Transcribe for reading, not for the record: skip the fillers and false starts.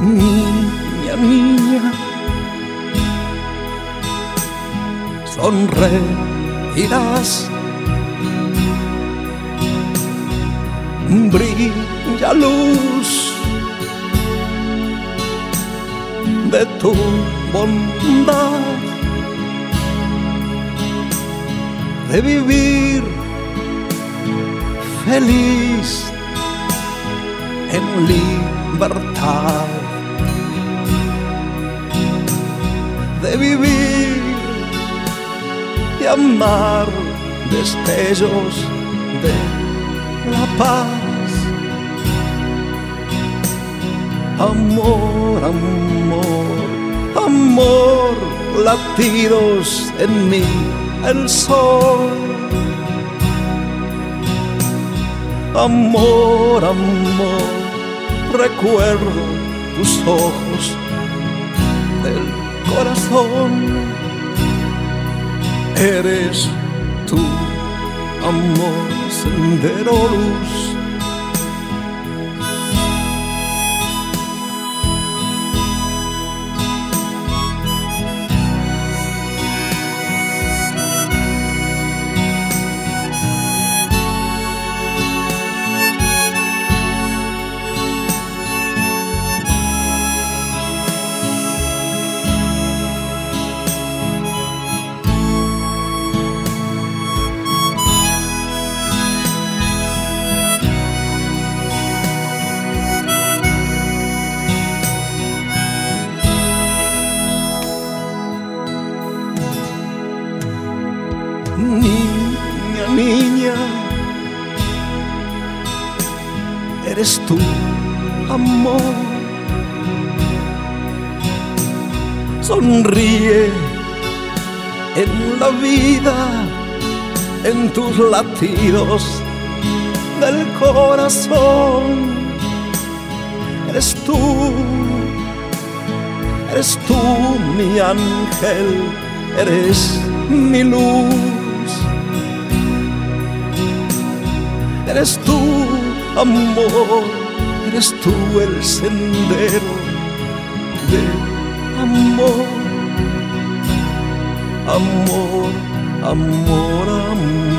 Niña, niña, sonreirás, brilla luz de tu bondad, de vivir feliz en libertad, de vivir y amar destellos de la paz. Amor, amor, amor, latidos en mí, el sol. Amor, amor, recuerdo tus ojos del corazón. Eres tú, amor, sendero, luz. Niña, niña, eres tú, amor. Sonríe en la vida, en tus latidos del corazón. Eres tú mi ángel, eres mi luz. Eres tú, amor, eres tú el sendero de amor. Amor, amor, amor.